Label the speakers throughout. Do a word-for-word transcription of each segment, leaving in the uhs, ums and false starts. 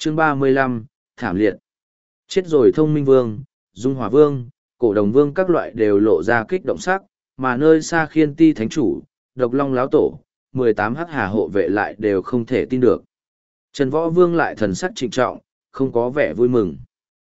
Speaker 1: Chương ba mươi lăm, Thảm liệt. Chết rồi Thông Minh Vương, Dung Hỏa Vương, Cổ Đồng Vương các loại đều lộ ra kích động sắc, mà nơi xa Khiên Ti Thánh Chủ, Độc Long Láo Tổ, mười tám hắc hà hộ vệ lại đều không thể tin được. Trần Võ Vương lại thần sắc trịnh trọng, không có vẻ vui mừng.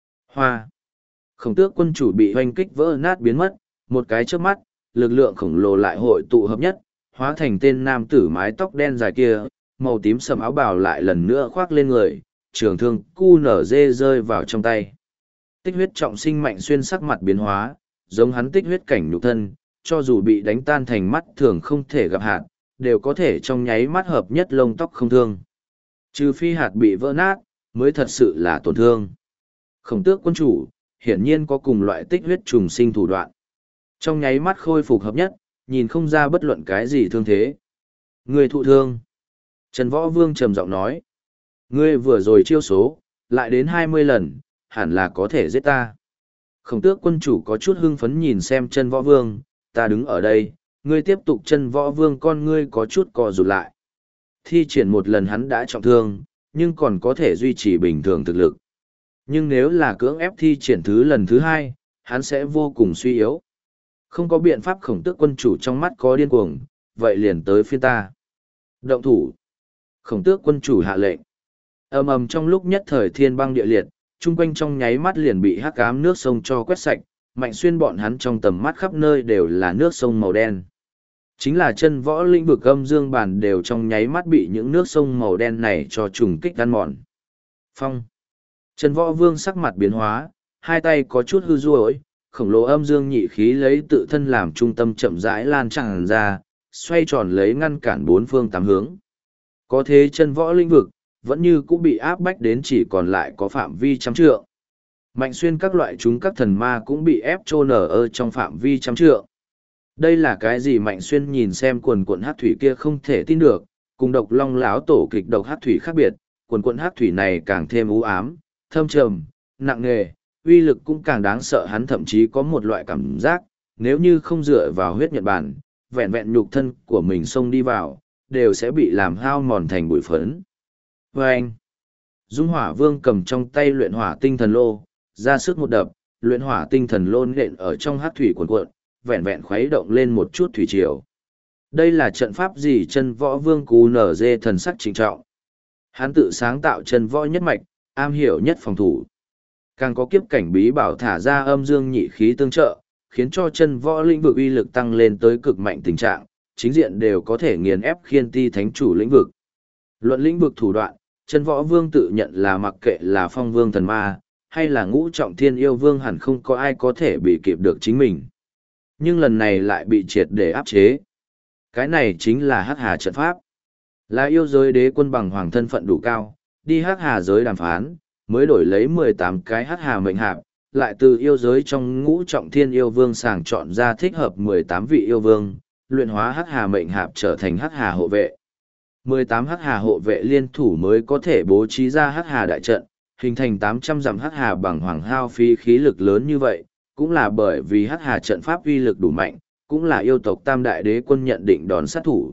Speaker 1: Hoa. Khổng Tước Quân Chủ bị hoành kích vỡ nát biến mất, một cái chớp mắt, lực lượng khổng lồ lại hội tụ hợp nhất, hóa thành tên nam tử mái tóc đen dài kia, màu tím sầm áo bào lại lần nữa khoác lên người, trường thương cu nở dê rơi vào trong tay. Tích huyết trọng sinh Mạnh Xuyên sắc mặt biến hóa, giống hắn tích huyết cảnh nhục thân, cho dù bị đánh tan thành mắt thường không thể gặp hạt, đều có thể trong nháy mắt hợp nhất lông tóc không thương. Trừ phi hạt bị vỡ nát, mới thật sự là tổn thương. Khổng Tước Quân Chủ, hiển nhiên có cùng loại tích huyết trùng sinh thủ đoạn. Trong nháy mắt khôi phục hợp nhất, nhìn không ra bất luận cái gì thương thế. Người thụ thương. Trần Võ Vương trầm giọng nói. Ngươi vừa rồi chiêu số, lại đến hai mươi lần, hẳn là có thể giết ta. Khổng Tước Quân Chủ có chút hưng phấn nhìn xem Trần Võ Vương, ta đứng ở đây, ngươi tiếp tục. Trần Võ Vương con ngươi có chút co rụt lại. Thi triển một lần hắn đã trọng thương, nhưng còn có thể duy trì bình thường thực lực. Nhưng nếu là cưỡng ép thi triển thứ lần thứ hai, hắn sẽ vô cùng suy yếu. Không có biện pháp. Khổng Tước Quân Chủ trong mắt có điên cuồng, vậy liền tới phiên ta. Động thủ. Khổng Tước Quân Chủ hạ lệnh. Ầm ầm trong lúc nhất thời thiên băng địa liệt, chung quanh trong nháy mắt liền bị hắc ám nước sông cho quét sạch, Mạnh Xuyên bọn hắn trong tầm mắt khắp nơi đều là nước sông màu đen. Chính là chân võ lĩnh vực âm dương bản đều trong nháy mắt bị những nước sông màu đen này cho trùng kích ăn mòn. Phong. Chân võ vương sắc mặt biến hóa, hai tay có chút hư ruồi, khổng lồ âm dương nhị khí lấy tự thân làm trung tâm chậm rãi lan tràn ra, xoay tròn lấy ngăn cản bốn phương tám hướng. Có thế chân võ lĩnh vực, vẫn như cũng bị áp bách đến chỉ còn lại có phạm vi trăm trượng. Mạnh Xuyên các loại chúng các thần ma cũng bị ép chôn ở ở trong phạm vi trăm trượng. Đây là cái gì? Mạnh Xuyên nhìn xem quần quần hắc thủy kia không thể tin được, cùng Độc Long Láo Tổ kịch độc hắc thủy khác biệt, quần quần hắc thủy này càng thêm u ám, thâm trầm, nặng nề, uy lực cũng càng đáng sợ. Hắn thậm chí có một loại cảm giác, nếu như không dựa vào huyết nhật bản, vẹn vẹn nhục thân của mình xông đi vào, đều sẽ bị làm hao mòn thành bụi phấn. Và anh, Dung Hỏa Vương cầm trong tay luyện hỏa tinh thần lô, ra sức một đập, luyện hỏa tinh thần lô nện ở trong hắc thủy cuộn cuộn, vẹn vẹn khuấy động lên một chút thủy triều. Đây là trận pháp gì? Chân võ vương cú nở dê thần sắc trịnh trọng. Hắn tự sáng tạo chân võ nhất mạch, am hiểu nhất phòng thủ. Càng có kiếp cảnh bí bảo thả ra âm dương nhị khí tương trợ, khiến cho chân võ lĩnh vực uy lực tăng lên tới cực mạnh tình trạng, chính diện đều có thể nghiền ép Khiên Ti Thánh Chủ lĩnh vực. Luận lĩnh vực thủ đoạn, chân võ vương tự nhận là mặc kệ là phong vương thần ma, hay là ngũ trọng thiên yêu vương hẳn không có ai có thể bị kịp được chính mình. Nhưng lần này lại bị triệt để áp chế. Cái này chính là hắc hà trận pháp. Là yêu giới đế quân bằng hoàng thân phận đủ cao, đi hắc hà giới đàm phán, mới đổi lấy mười tám cái hắc hà mệnh hạp, lại từ yêu giới trong ngũ trọng thiên yêu vương sàng chọn ra thích hợp mười tám vị yêu vương, luyện hóa hắc hà mệnh hạp trở thành hắc hà hộ vệ. mười tám hắc hà hộ vệ liên thủ mới có thể bố trí ra hắc hà đại trận, hình thành tám trăm dặm hắc hà bằng hoàng hao phí khí lực lớn như vậy, cũng là bởi vì hắc hà trận pháp uy lực đủ mạnh, cũng là yêu tộc tam đại đế quân nhận định đòn sát thủ.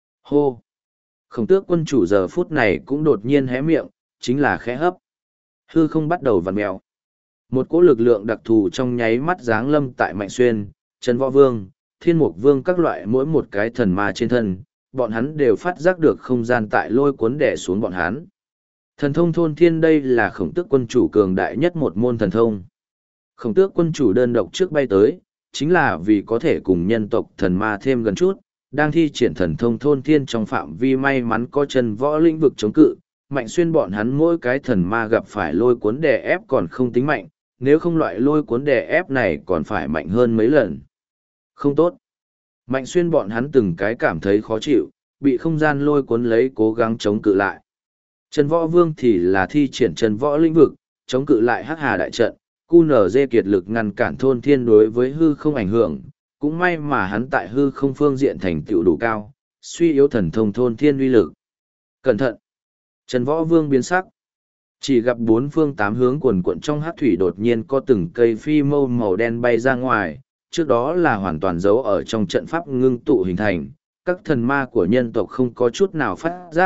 Speaker 1: Hô! Khổng Tước Quân Chủ giờ phút này cũng đột nhiên hé miệng, chính là khẽ hấp. Hư không bắt đầu vặn mèo. Một cỗ lực lượng đặc thù trong nháy mắt giáng lâm tại Mạnh Xuyên, Trần Võ Vương, Thiên Mục Vương các loại mỗi một cái thần ma trên thân, bọn hắn đều phát giác được không gian tại lôi cuốn đè xuống bọn hắn. Thần thông thôn thiên, đây là Khổng Tước Quân Chủ cường đại nhất một môn thần thông. Khổng Tước Quân Chủ đơn độc trước bay tới, chính là vì có thể cùng nhân tộc thần ma thêm gần chút, đang thi triển thần thông thôn thiên trong phạm vi may mắn có Trần Võ lĩnh vực chống cự. Mạnh Xuyên bọn hắn mỗi cái thần ma gặp phải lôi cuốn đè ép còn không tính mạnh, nếu không loại lôi cuốn đè ép này còn phải mạnh hơn mấy lần. Không tốt. Mạnh Xuyên bọn hắn từng cái cảm thấy khó chịu, bị không gian lôi cuốn lấy cố gắng chống cự lại. Trần Võ Vương thì là thi triển Trần Võ lĩnh vực, chống cự lại hắc hà đại trận, cu nở dê kiệt lực ngăn cản thôn thiên đối với hư không ảnh hưởng, cũng may mà hắn tại hư không phương diện thành tựu đủ cao, suy yếu thần thông thôn thiên uy lực. Cẩn thận! Trần Võ Vương biến sắc. Chỉ gặp bốn phương tám hướng quần quận trong hát thủy đột nhiên có từng cây phi mâu màu đen bay ra ngoài, trước đó là hoàn toàn giấu ở trong trận pháp ngưng tụ hình thành, các thần ma của nhân tộc không có chút nào phát giác,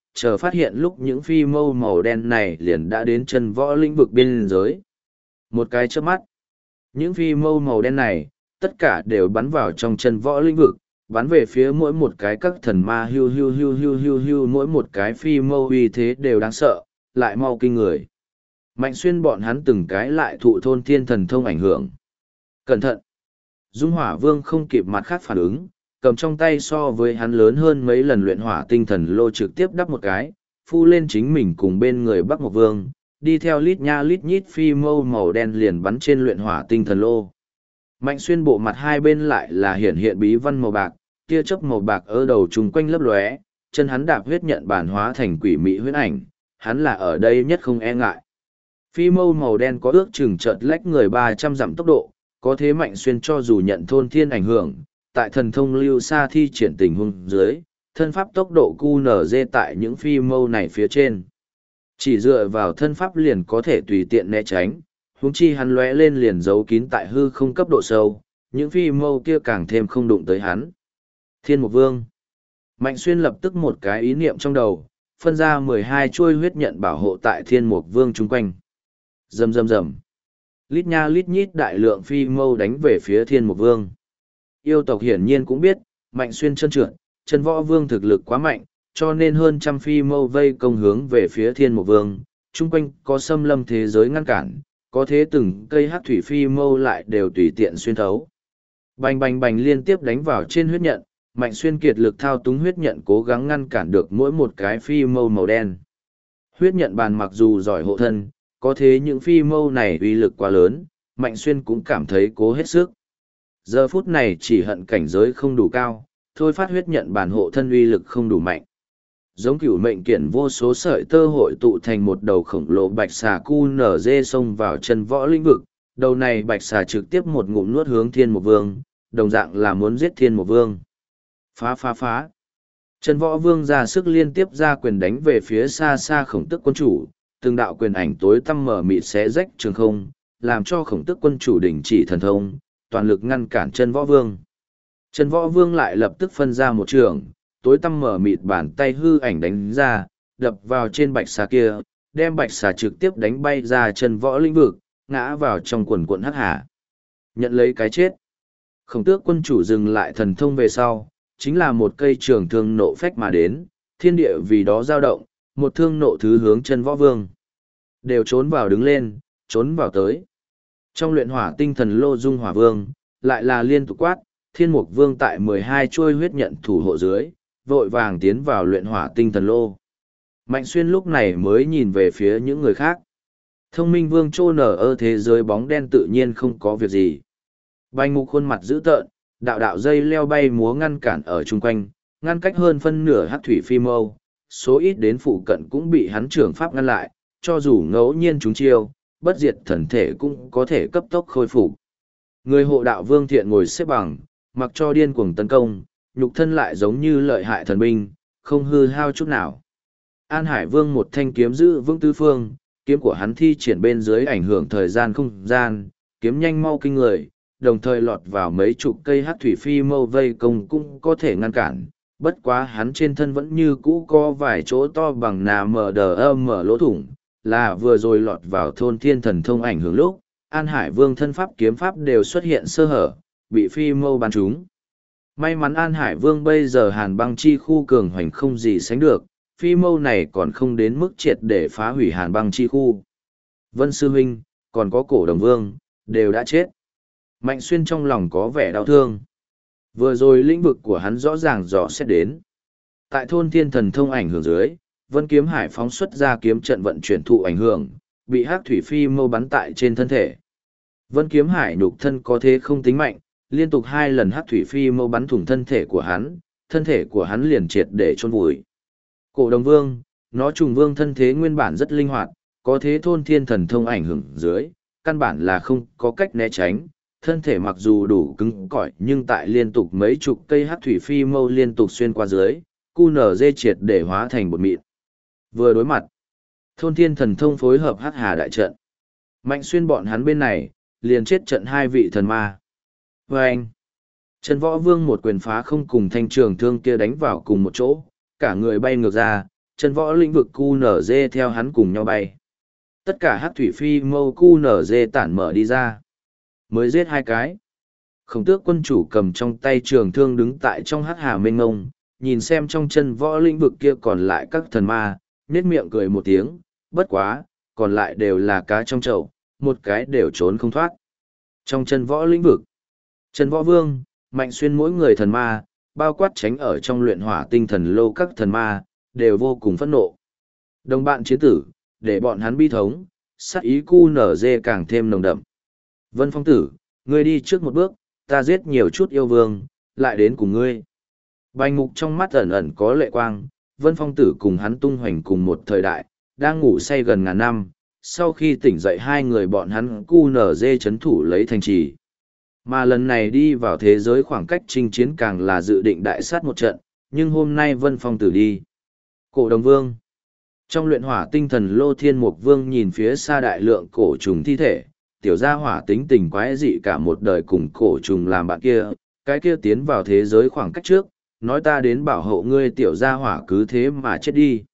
Speaker 1: chờ phát hiện lúc những phi mâu màu đen này liền đã đến chân võ lĩnh vực biên giới. Một cái chớp mắt, những phi mâu màu đen này, tất cả đều bắn vào trong chân võ lĩnh vực, bắn về phía mỗi một cái các thần ma hưu hưu hưu hưu hưu hưu, mỗi một cái phi mâu uy thế đều đáng sợ, lại mau kinh người. Mạnh Xuyên bọn hắn từng cái lại thụ thôn thiên thần thông ảnh hưởng. Cẩn thận! Dung Hỏa Vương không kịp mặt khác phản ứng, cầm trong tay so với hắn lớn hơn mấy lần luyện hỏa tinh thần lô trực tiếp đắp một cái, phu lên chính mình cùng bên người Bắc Mộc Vương, đi theo lít nha lít nhít phi mâu màu đen liền bắn trên luyện hỏa tinh thần lô. Mạnh Xuyên bộ mặt hai bên lại là hiển hiện bí văn màu bạc, tia chớp màu bạc ở đầu trùng quanh lấp lóe, chân hắn đạp huyết nhận bản hóa thành quỷ mị huyết ảnh, hắn là ở đây nhất không e ngại. Phi mâu màu đen có ước chừng chợt lách người ba trăm dặm tốc độ, có thế Mạnh Xuyên cho dù nhận thôn thiên ảnh hưởng, tại thần thông lưu xa thi triển tình huống dưới, thân pháp tốc độ cu nở dê tại những phi mâu này phía trên. Chỉ dựa vào thân pháp liền có thể tùy tiện né tránh, huống chi hắn lóe lên liền giấu kín tại hư không cấp độ sâu, những phi mâu kia càng thêm không đụng tới hắn. Thiên Mục Vương. Mạnh Xuyên lập tức một cái ý niệm trong đầu, phân ra mười hai chuôi huyết nhận bảo hộ tại Thiên Mục Vương chung quanh. Rầm rầm rầm. Lít nha lít nhít đại lượng phi mâu đánh về phía Thiên Mục Vương. Yêu tộc hiển nhiên cũng biết, Mạnh Xuyên chân trượt, chân võ vương thực lực quá mạnh, cho nên hơn trăm phi mâu vây công hướng về phía Thiên Mục Vương, chung quanh có xâm lâm thế giới ngăn cản, có thế từng cây hắc thủy phi mâu lại đều tùy tiện xuyên thấu. Bành bành bành liên tiếp đánh vào trên huyết nhận, Mạnh Xuyên kiệt lực thao túng huyết nhận cố gắng ngăn cản được mỗi một cái phi mâu màu đen. Huyết nhận bàn mặc dù giỏi hộ thân, có thế những phi mâu này uy lực quá lớn, Mạnh Xuyên cũng cảm thấy cố hết sức. Giờ phút này chỉ hận cảnh giới không đủ cao, thôi phát huyết nhận bản hộ thân uy lực không đủ mạnh. Giống cửu mệnh kiện vô số sợi tơ hội tụ thành một đầu khổng lồ bạch xà cu nở dê xông vào chân võ lĩnh vực, đầu này bạch xà trực tiếp một ngụm nuốt hướng Thiên Mục Vương, đồng dạng là muốn giết Thiên Mục Vương. Phá phá phá. Chân võ vương ra sức liên tiếp ra quyền đánh về phía xa xa khổng tức quân chủ, từng đạo quyền ảnh tối tăm mở mịt xé rách trường không, làm cho khổng tức quân chủ đình chỉ thần thông, toàn lực ngăn cản chân võ vương. Chân võ vương lại lập tức phân ra một trường, tối tăm mở mịt bàn tay hư ảnh đánh ra, đập vào trên bạch xà kia, đem bạch xà trực tiếp đánh bay ra chân võ lĩnh vực, ngã vào trong quần quận hắc hà. Nhận lấy cái chết. Khổng tước quân chủ dừng lại thần thông về sau, chính là một cây trường thương nộ phách mà đến, thiên địa vì đó dao động, một thương nộ thứ hướng chân võ vương. Đều trốn vào đứng lên, trốn vào tới. Trong luyện hỏa tinh thần lô dung hỏa vương, lại là liên tục quát, Thiên Mục Vương tại mười hai chuôi huyết nhận thủ hộ dưới, vội vàng tiến vào luyện hỏa tinh thần lô. Mạnh Xuyên lúc này mới nhìn về phía những người khác. Thông minh vương trô nở ở thế giới bóng đen tự nhiên không có việc gì. Bành Mục khuôn mặt dữ tợn, đạo đạo dây leo bay múa ngăn cản ở chung quanh, ngăn cách hơn phân nửa hắc thủy phi mâu, số ít đến phụ cận cũng bị hắn trưởng pháp ngăn lại, cho dù ngẫu nhiên chúng chiêu, bất diệt thần thể cũng có thể cấp tốc khôi phục. Người hộ đạo vương thiện ngồi xếp bằng, mặc cho điên cuồng tấn công, nhục thân lại giống như lợi hại thần binh, không hư hao chút nào. An Hải Vương một thanh kiếm giữ vững tứ phương, kiếm của hắn thi triển bên dưới ảnh hưởng thời gian không gian, kiếm nhanh mau kinh người, đồng thời lọt vào mấy chục cây hắc thủy phi mâu vây công cũng có thể ngăn cản. Bất quá hắn trên thân vẫn như cũ có vài chỗ to bằng nà mờ đờ âm mở lỗ thủng, là vừa rồi lọt vào thôn thiên thần thông ảnh hưởng lúc, An Hải Vương thân pháp kiếm pháp đều xuất hiện sơ hở, bị phi mâu bắn trúng. May mắn An Hải Vương bây giờ hàn băng chi khu cường hoành không gì sánh được, phi mâu này còn không đến mức triệt để phá hủy hàn băng chi khu. Vân Sư Huynh, còn có cổ đồng vương, đều đã chết. Mạnh Xuyên trong lòng có vẻ đau thương. Vừa rồi lĩnh vực của hắn rõ ràng rõ xét đến. Tại thôn thiên thần thông ảnh hưởng dưới, Vân Kiếm Hải phóng xuất ra kiếm trận vận chuyển thụ ảnh hưởng, bị hắc thủy phi mâu bắn tại trên thân thể. Vân Kiếm Hải nhục thân có thế không tính mạnh, liên tục hai lần hắc thủy phi mâu bắn thủng thân thể của hắn, thân thể của hắn liền triệt để chôn vùi. Cổ Đồng Vương, nó trùng vương thân thế nguyên bản rất linh hoạt, có thế thôn thiên thần thông ảnh hưởng dưới, căn bản là không có cách né tránh, thân thể mặc dù đủ cứng cỏi nhưng tại liên tục mấy chục cây hắc thủy phi mâu liên tục xuyên qua dưới, cu nở dê triệt để hóa thành bột mịn. Vừa đối mặt, thôn thiên thần thông phối hợp hắc hà đại trận. Mạnh Xuyên bọn hắn bên này, liền chết trận hai vị thần ma. Và anh, Trần Võ Vương một quyền phá không cùng thanh trường thương kia đánh vào cùng một chỗ, cả người bay ngược ra,
Speaker 2: chân võ lĩnh vực cu nở dê theo hắn cùng nhau bay. Tất cả hắc thủy phi mâu cu nở dê tản mở đi ra. Mới giết hai cái. Khổng tước quân chủ cầm trong tay trường thương đứng tại trong hắc hà mênh ngông, nhìn xem trong chân võ lĩnh vực kia còn lại các thần ma, nết miệng cười một tiếng, bất quá, còn lại đều là cá trong chậu, một cái đều trốn không thoát. Trong chân võ lĩnh vực, chân võ vương, mạnh xuyên mỗi người thần ma, bao quát tránh ở trong luyện hỏa tinh thần lô các thần ma, đều vô cùng phẫn nộ. Đồng bạn chiến tử, để bọn hắn bi thống, sát ý cu nở dê càng thêm nồng đậm. Vân Phong tử, ngươi đi trước một bước, ta giết nhiều chút yêu vương, lại đến cùng ngươi. Bành mục trong mắt ẩn ẩn có lệ quang, Vân Phong tử cùng hắn tung hoành cùng một thời đại, đang ngủ say gần ngàn năm, sau khi tỉnh dậy hai người bọn hắn cu nở dê chấn thủ lấy thành trì. Mà lần này đi vào thế giới khoảng cách chinh chiến càng là dự định đại sát một trận, nhưng hôm nay Vân Phong tử đi. Cổ đồng vương. Trong luyện hỏa tinh thần lô thiên mục vương nhìn phía xa đại lượng cổ trùng thi thể, tiểu gia hỏa tính tình quái dị cả một đời cùng cổ trùng làm bạn kia, cái kia tiến vào thế giới khoảng cách trước, nói ta đến bảo hộ ngươi tiểu gia hỏa cứ thế mà chết đi.